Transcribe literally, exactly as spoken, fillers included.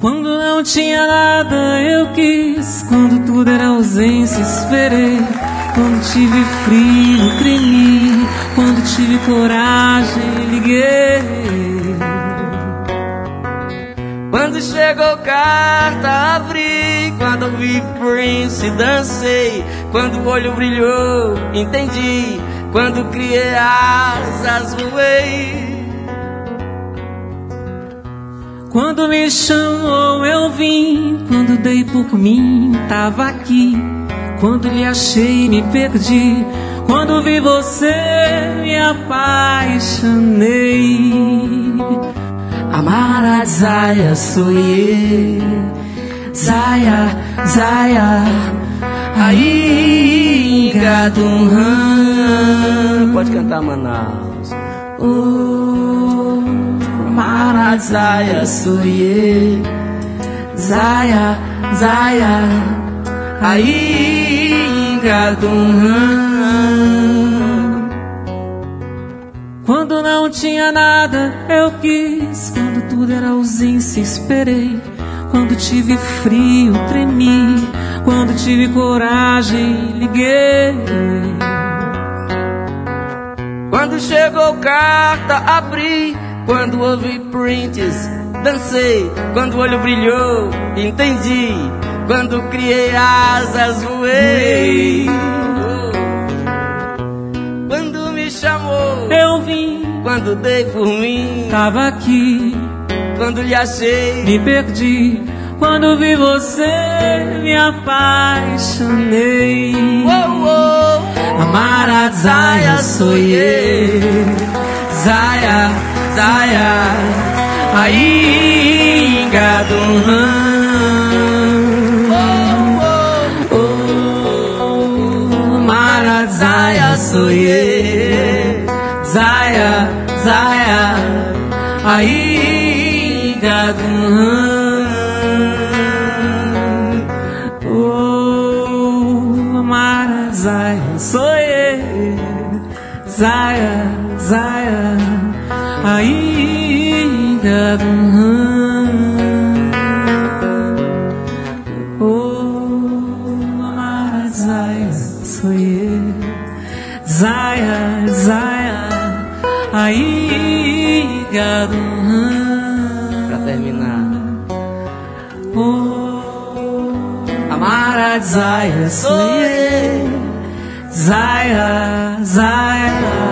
Quando não tinha nada eu quis, quando tudo era ausência esperei. Quando tive frio tremi, quando tive coragem liguei. Quando chegou carta abri, quando ouvi Prince dancei. Quando o olho brilhou entendi, quando criei asas voei. Quando me chamou eu vim, quando dei por mim tava aqui. Quando lhe achei me perdi, quando vi você me apaixonei. Amara Zaya soye, Zaya, Zaya, aí Gadunhan. Pode cantar, Manaus. Oh, Amara Zaya soye, Zaya, Zaya, aí Gadunhan. Quando não tinha nada eu quis, quando tudo era ausência esperei. Quando tive frio tremi, quando tive coragem liguei. Quando chegou carta abri, quando ouvi Prince dancei. Quando o olho brilhou entendi, quando criei asas voei. Quando me chamou eu vim, quando dei por mim tava aqui. Quando lhe achei me perdi, quando vi você me apaixonei. Oh, oh. Amara Zaya soye, Zaya, Zaya, aí Gadunhan. Oh, oh. Amara Zaya soye, Zaya, Zaya, aí Gadunhan. Oh, Amara Zaya soye, Zaya, Zaya, aí Gadunhan. Oh, Amara Zaya soye, Zaya, Zaya, aí Gadunhan. Pra terminar. Oh, Amara Zaya soye, Zaya, Zaya.